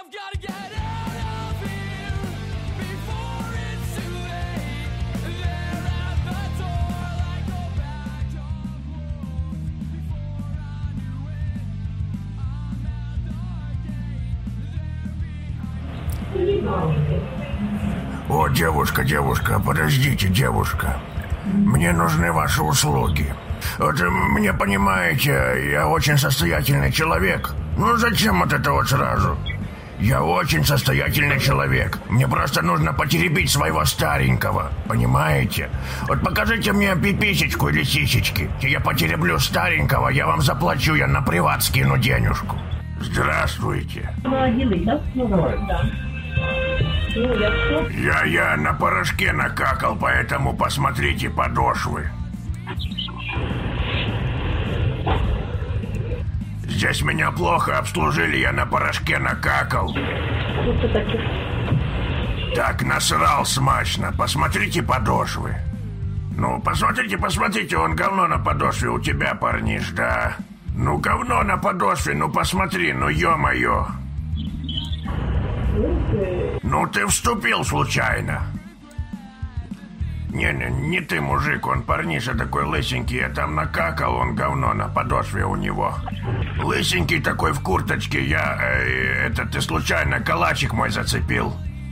О, девушка, подождите, девушка. Мне нужны ваши услуги. Вот мне, понимаете, я очень состоятельный человек. Ну зачем вот это вот сразу? Я очень состоятельный человек. Мне просто нужно потеребить своего старенького. Понимаете? Вот покажите мне пиписечку или сисечки. Я потереблю старенького, я вам заплачу, я на приват скину денежку. Здравствуйте. Я на порошке накакал, поэтому посмотрите подошвы. Здесь меня плохо обслужили, я на порошке накакал. Так насрал смачно. Посмотрите подошвы. Ну, посмотрите, он говно на подошве у тебя, парниш, да? Ну, говно на подошве, ну посмотри, ну ё-моё. Ну, ты вступил случайно. Не ты, мужик, он парниша такой лысенький, я там накакал, он говно на подошве у него. Лысенький такой в курточке, ты случайно калачик мой зацепил.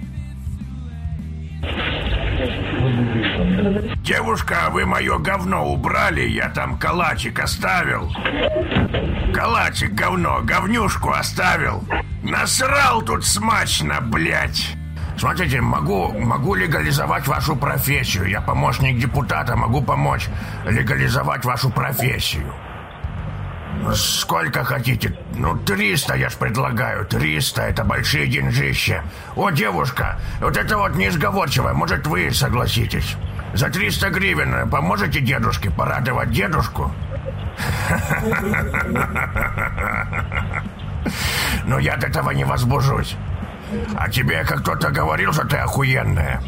Девушка, вы мое говно убрали, я там калачик оставил. Калачик, говно, говнюшку оставил. Насрал тут смачно, блядь. Смотрите, могу легализовать вашу профессию. Я помощник депутата, могу помочь легализовать вашу профессию. Сколько хотите? Ну, 300 я ж предлагаю. 300, это большие деньжища. О, девушка, вот это вот несговорчивая, может, вы согласитесь? За 300 гривен поможете дедушке порадовать дедушку? Но я от этого не возбужусь. А тебе как кто-то говорил, что ты охуенная?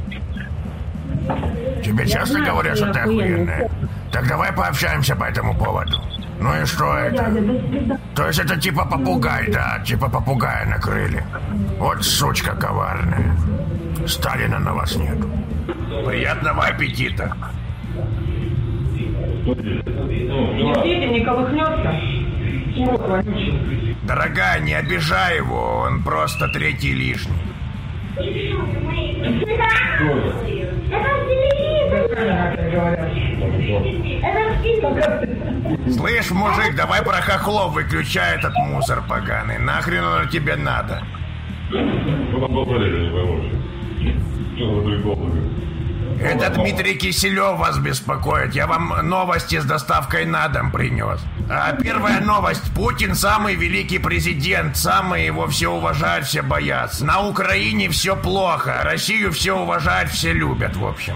Тебе часто говорят, что ты охуенная? Так давай пообщаемся по этому поводу. Ну и что это? То есть это типа попугай, да? Типа попугая накрыли. Вот сучка коварная. Сталина на вас нету. Приятного аппетита. Действительно, не колыхнется. Дорогая, не обижай его, он просто третий лишний. Слышь, мужик, давай про хохлов выключай этот мусор поганый. Нахрен он тебе надо? Это Дмитрий Киселев вас беспокоит. Я вам новости с доставкой на дом принес. А первая новость. Путин самый великий президент. Самые его все уважают, все боятся. На Украине все плохо. Россию все уважают, все любят, в общем.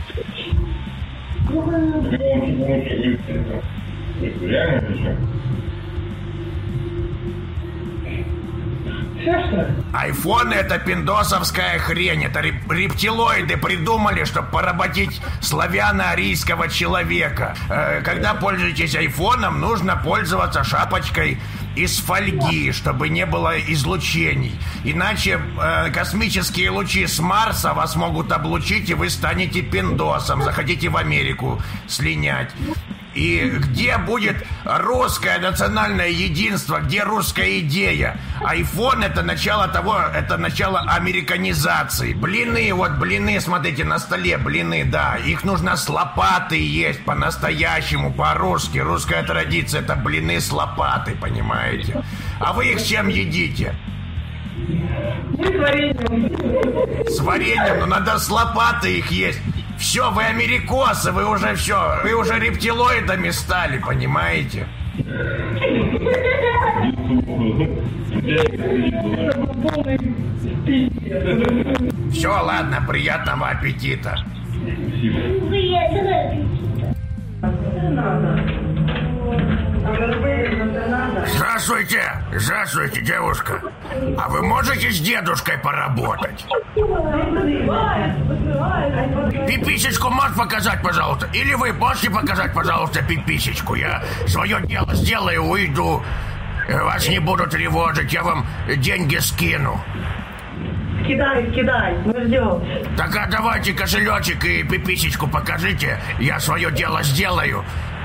Айфоны — это пиндосовская хрень. Это рептилоиды придумали, чтобы поработить славяно-арийского человека. Когда пользуетесь айфоном, нужно пользоваться шапочкой из фольги, чтобы не было излучений. Иначе космические лучи с Марса вас могут облучить, и вы станете пиндосом. Захотите в Америку слинять. И где будет русское национальное единство, где русская идея? Айфон — это начало того, это начало американизации. Блины, вот блины, смотрите, на столе блины, да. Их нужно с лопатой есть по-настоящему, по-русски. Русская традиция — это блины с лопатой, понимаете? А вы их с чем едите? С вареньем. С вареньем, но надо с лопатой их есть. Все, вы америкосы, вы уже рептилоидами стали, понимаете? Все, ладно, приятного аппетита. Здравствуйте, девушка. А вы можете с дедушкой поработать? Пиписечку можешь показать, пожалуйста? Или вы можете показать, пожалуйста, пиписечку? Я свое дело сделаю, уйду. Вас не буду тревожить, я вам деньги скину. Кидай, мы ждем. Так а давайте кошелечек и пиписечку покажите, я свое дело сделаю.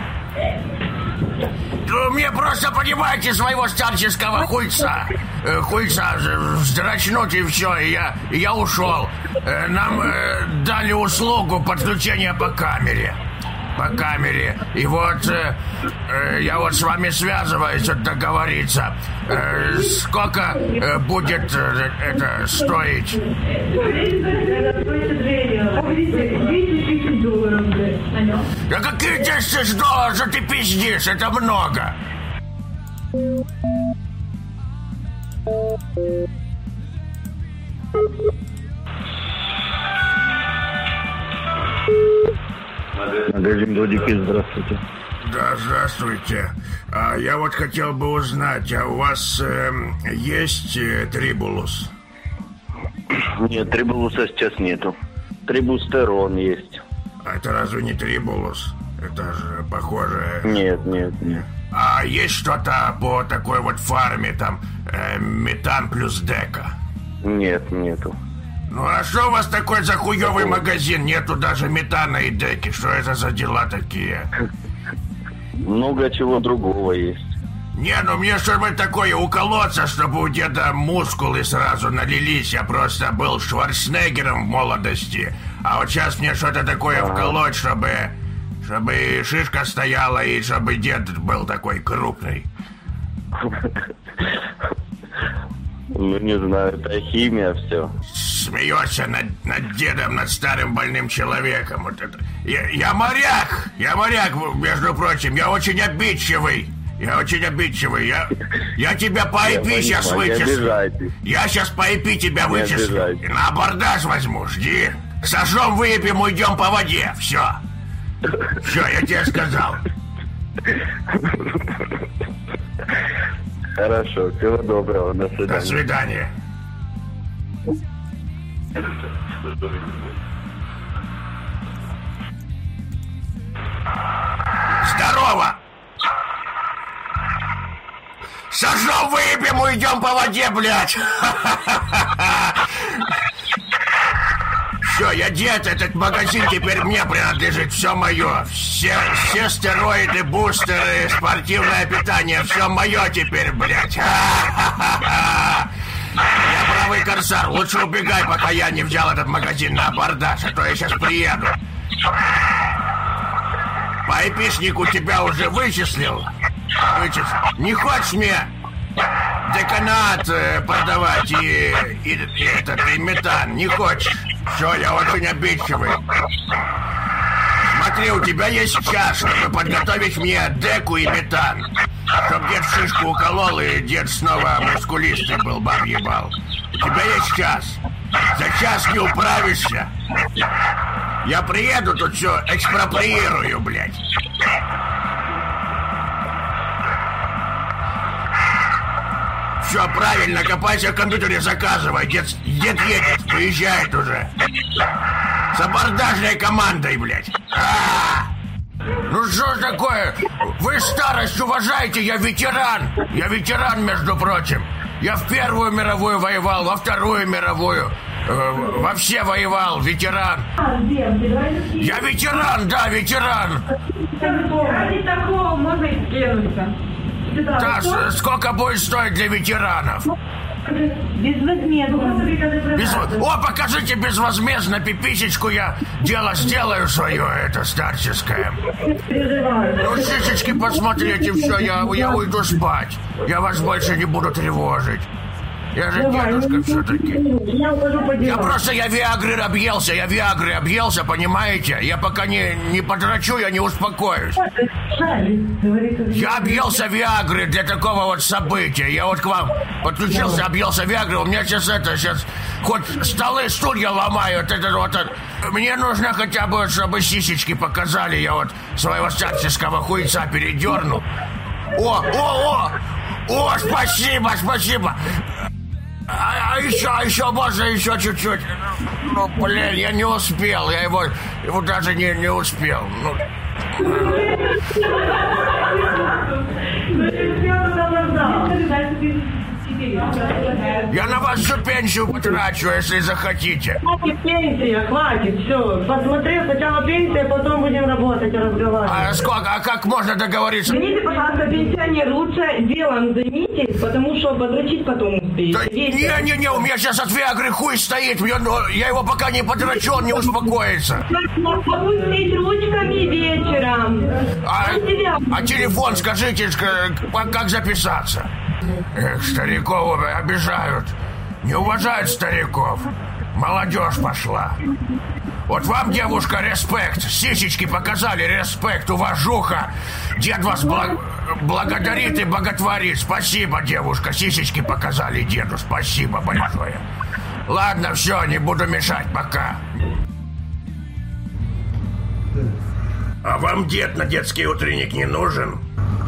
Мне просто, понимаете, своего старческого хуйца вздрачнуть и все, и я ушел. Нам дали услугу подключения по камере. И вот я вот с вами связываюсь, договориться. Сколько будет это стоить? 10 тысяч долларов, блядь. Да какие 10 тысяч долларов, что ты пиздишь? Это много. Магазин Додики, здравствуйте. Да, здравствуйте. Я вот хотел бы узнать, а у вас есть трибулус? Нет, трибулуса сейчас нету. Трибустерон есть. А это разве не трибулус? Это же похоже... Нет. А есть что-то по такой вот фарме, там, метан плюс дека? Нет, нету. Ну а что у вас такой за хуёвый магазин? Нету даже метана и деки. Что это за дела такие? Много чего другого есть. Не, ну мне чтобы такое уколоться, чтобы у деда мускулы сразу налились. Я просто был Шварценеггером в молодости. А вот сейчас мне что-то такое вколоть, чтобы и шишка стояла, и чтобы дед был такой крупный. Ну, не знаю, это химия, все. Смеешься над дедом, над старым больным человеком. Вот это. Я моряк, между прочим, я очень обидчивый. Я тебя по IP сейчас вычислю. Я сейчас по IP тебя вычислю. И на абордаж возьму, жди. Сожжем, выпьем, уйдем по воде. Все, я тебе сказал. Хорошо, всего доброго, до свидания. До свидания. Здорово! Сожжем, выпьем, уйдем по воде, блядь! Все, я дед, этот магазин теперь мне принадлежит, все мое. Все стероиды, бустеры, спортивное питание, все мое теперь, блядь. Я правый корсар, лучше убегай, пока я не взял этот магазин на абордаж, а то я сейчас приеду. По айпишнику тебя уже вычислил? Не хочешь мне деканат продавать и метан? Не хочешь? Все, я очень обидчивый. Смотри, у тебя есть час, чтобы подготовить мне деку и метан. Чтоб дед шишку уколол, и дед снова мускулистый был, баб ебал. У тебя есть час. За час не управишься. Я приеду, тут все экспроприирую, блядь. Все правильно, копайся в компьютере, заказывай. Дед едет, приезжает уже. С абордажной командой, блядь. Ну что ж такое? Вы старость уважаете, я ветеран. Я ветеран, между прочим. Я в Первую мировую воевал, во Вторую мировую. Во все воевал, ветеран. Я ветеран, да, ветеран. Ради такого можно и скинуться. Да, сколько будет стоить для ветеранов? Безвозмездно. О, покажите безвозмездно пиписечку, я дело сделаю свое, это старческое. Ну, сисечки посмотрите, все, я уйду спать. Я вас больше не буду тревожить. Я же дедушка все-таки. Я виагры объелся, понимаете? Я пока не подрачу, я не успокоюсь. Я объелся виагры для такого вот события. Я вот к вам подключился, объелся виагры. У меня сейчас хоть столы, стулья ломают. Мне нужно хотя бы, чтобы сисечки показали. Я вот своего старческого хуйца передерну. О, спасибо. А еще можно еще чуть-чуть. Ну, блин, я не успел. Я его даже не успел. Ну... Я на вас всю пенсию потрачу, если захотите. Хватит пенсия, хватит, все. Посмотри, сначала пенсия, потом будем работать и разговаривать. А сколько? А как можно договориться? Извините, пожалуйста, пенсионер, лучше делом займитесь, потому что подрочить потом успеете. Да, не, у меня сейчас от Виагры хуй стоит. Я его пока не подрачу, он не успокоится. Опустить ручками вечером. А телефон скажите, как записаться? Эх, стариков обижают. Не уважают стариков. Молодежь пошла. Вот вам, девушка, респект. Сисечки показали, респект, уважуха. Дед вас благодарит и боготворит. Спасибо, девушка. Сисечки показали деду. Спасибо большое. Ладно, все, не буду мешать, пока. А вам дед на детский утренник не нужен?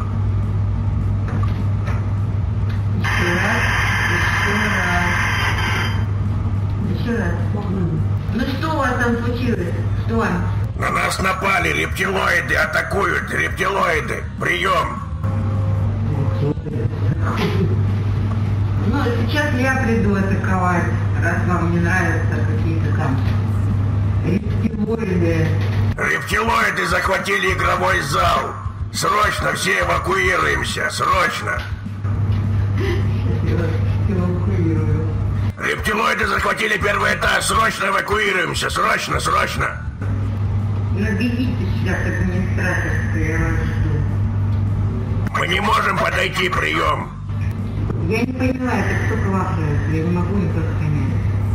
Еще раз. Ну что у вас там случилось? Что? На нас напали, рептилоиды атакуют, рептилоиды. Прием. Ну, сейчас я приду атаковать, раз вам не нравятся какие-то там рептилоиды. Рептилоиды захватили игровой зал. Срочно все эвакуируемся, срочно. Эвакуирую. Рептилоиды захватили первый этаж, срочно эвакуируемся, срочно. Набегите сейчас администратор, что я вас жду. Мы не можем подойти, прием. Я не понимаю, это кто классает, я не могу никак понять.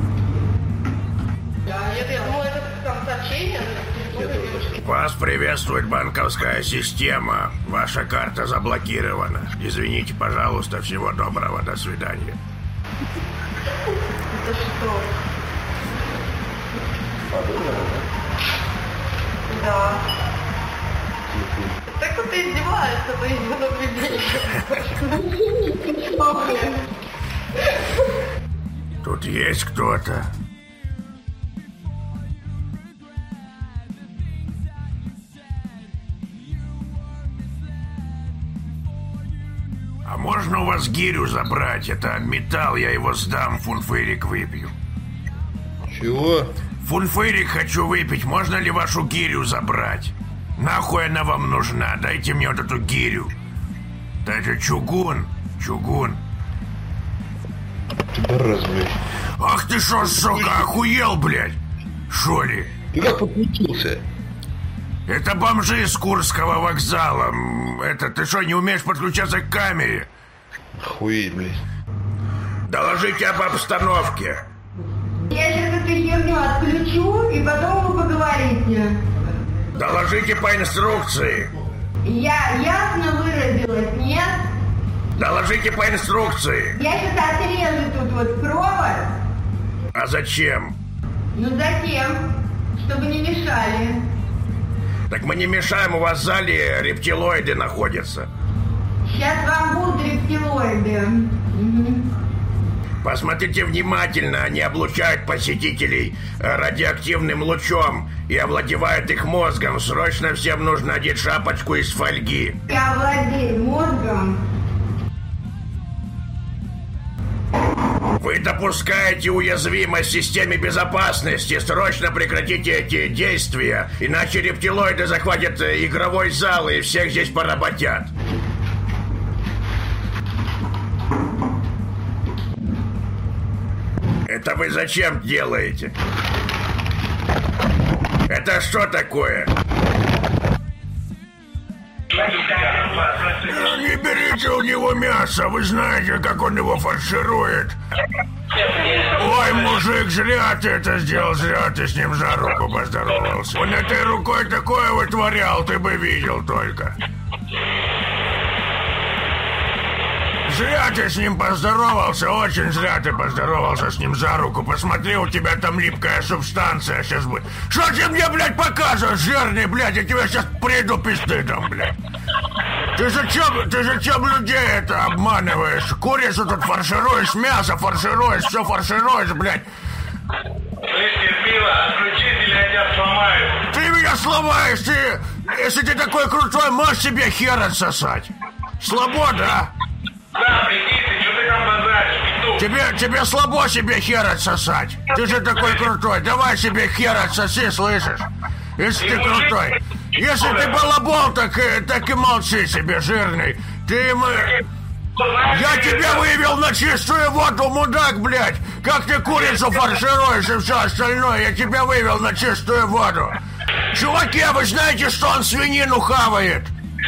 Я думаю, это там сообщение. Вас приветствует банковская система. Ваша карта заблокирована. Извините, пожалуйста, всего доброго, до свидания. Это что? Да. Так вот и издевается, то есть Тут есть кто-то. А можно у вас гирю забрать? Это металл, я его сдам, фунфырик выпью. Чего? Фунфырик хочу выпить, можно ли вашу гирю забрать? Нахуй она вам нужна? Дайте мне вот эту гирю. Да это чугун. Тебя разве? Ах ты шо, сука, охуел, блядь? Шо ли? Ты как подключился? Это бомжи из Курского вокзала. Это ты что, не умеешь подключаться к камере? Охуеть, блядь. Доложите об обстановке. Я сейчас эту херню отключу, и потом вы поговорите. Доложите по инструкции. Я ясно выразилась, нет? Доложите по инструкции. Я сейчас отрежу тут вот провод. А зачем? Ну затем, чтобы не мешали. Так мы не мешаем, у вас в зале рептилоиды находятся. Сейчас вам будут рептилоиды. Угу. Посмотрите внимательно, они облучают посетителей радиоактивным лучом и овладевают их мозгом. Срочно всем нужно одеть шапочку из фольги. Я владею мозгом. Вы допускаете уязвимость в системе безопасности. Срочно прекратите эти действия, иначе рептилоиды захватят игровой зал и всех здесь поработят. Это вы зачем делаете? Это что такое? Не берите у него мясо, вы знаете, как он его фарширует. Ой, мужик, зря ты это сделал, зря ты с ним за руку поздоровался. Он этой рукой такое вытворял, ты бы видел только. Зря ты с ним поздоровался, очень зря ты поздоровался с ним за руку. Посмотри, у тебя там липкая субстанция сейчас будет. Что ты мне, блядь, показываешь, жирный, блядь? Я тебе сейчас приду пизды дам, блядь. Ты зачем людей это обманываешь? Курицу тут фаршируешь, мясо фаршируешь, все фаршируешь, блядь. Слышь, Мила, отключись, или я тебя сломаю. Ты меня сломаешь, ты... Если ты такой крутой, можешь себе хер отсосать. Слабо, да? Да, прикинь, ты что ты там базаришь? Тебе слабо себе хер отсосать. Ты же такой крутой. Давай себе хер отсоси, слышишь? Если ты крутой. Если ты балабол, так и молчи себе, жирный. Я тебя вывел на чистую воду, мудак, блядь. Как ты курицу фаршируешь и все остальное. Я тебя вывел на чистую воду. Чуваки, а вы знаете, что он свинину хавает?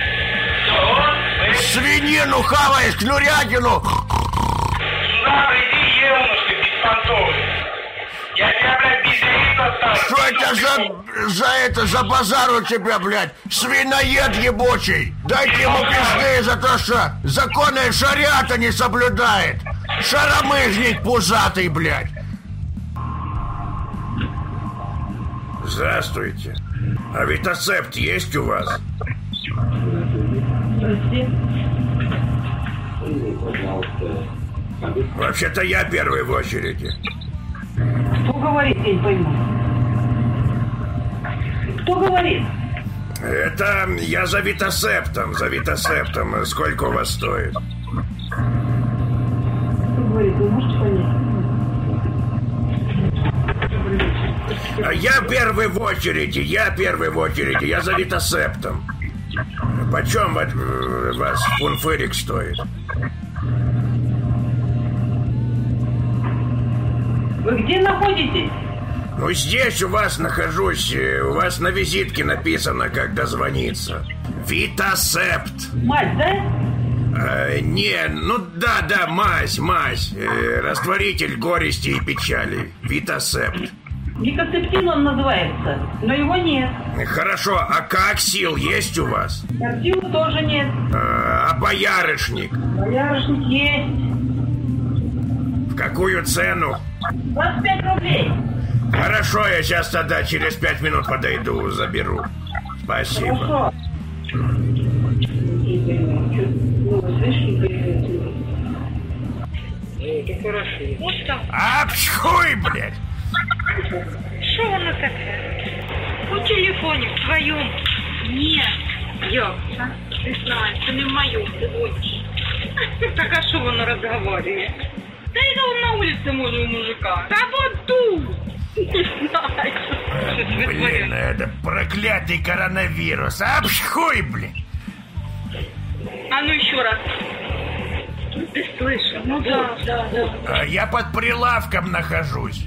Свинину хавает, кнурятину. Сюда приди, евнуш, ты беспонтовый. Я тебя, блядь, без Что это за базар у тебя, блядь? Свиноед ебучий. Дайте ему пизды за то, что законы шариата не соблюдает. Шаромыжник пузатый, блядь. Здравствуйте. А витацепт есть у вас? Вообще-то я первый в очереди. Кто говорит, я не пойму. Кто говорит? Это я за витацептом, Сколько у вас стоит? Кто говорит, вы можете понять? Я первый в очереди, я за витацептом. Почем вас фунфырик стоит? Вы где находитесь? Ну, здесь у вас нахожусь. У вас на визитке написано, как дозвониться. Витацепт. Мать, да? Не, ну да, мазь. Растворитель горести и печали. Витацепт. Викацептин он называется, но его нет. Хорошо, а коаксил есть у вас? Коаксила тоже нет. А боярышник? Боярышник есть. В какую цену? 25 рублей. Хорошо, я сейчас тогда через 5 минут подойду, заберу. Спасибо. Хорошо. Апчхуй, блядь! Что воно таке? У телефоні в твоєму. Ні. Як? Ти знаєш, це не в моєму, ти будеш. Так а що воно розговорює? Та й он на вулиці може у мужика. Та вот тут. Не знаю. Блин, это проклятый коронавирус. Апчхуй, блин! А ну еще раз. Ты слышал? Ну да. Я под прилавком нахожусь.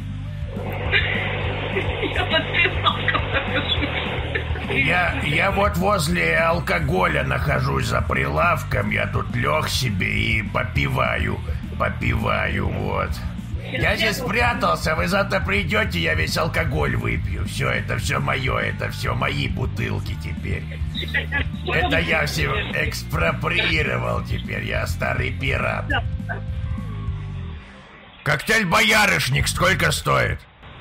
Я под прилавком нахожусь. Я вот возле алкоголя нахожусь за прилавком. Я тут лег себе и попиваю, вот. Я здесь спрятался, вы завтра придете, я весь алкоголь выпью. Все, это все мое, это все мои бутылки теперь. Это я все экспроприировал теперь, я старый пират. Коктейль «Боярышник» сколько стоит?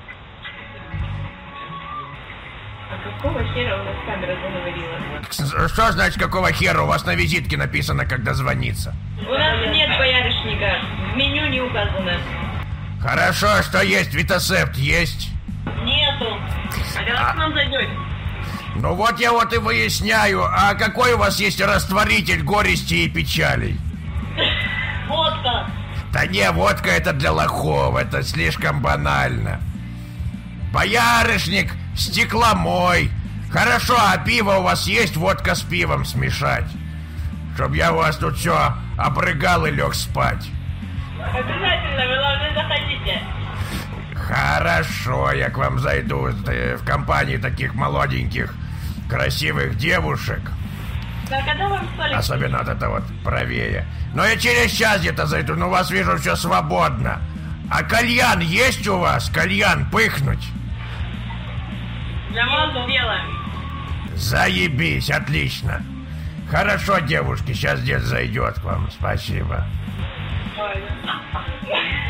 А какого хера у нас камера заговорила? Что значит, какого хера? У вас на визитке написано, когда звонится. У нас нет боярышника. В меню не указано. Хорошо, что есть? Витацепт есть? Нету. А когда к нам зайдете? Ну вот я и выясняю, а какой у вас есть растворитель горести и печалей? Водка. Да не, водка это для лохов, это слишком банально. Боярышник, стекломой. Хорошо, а пиво у вас есть? Водка с пивом смешать. Чтоб я у вас тут все обрыгал и лег спать. Обязательно, вы главное заходите. Хорошо, я к вам зайду в компании таких молоденьких, красивых девушек. Так, когда вам столик? Особенно вот это вот правее. Но я через час где-то зайду, но у вас вижу все свободно. А кальян есть у вас? Кальян пыхнуть? Для вас сделаем. Заебись, отлично. Хорошо, девушки, сейчас дед зайдет к вам. Спасибо. Ой.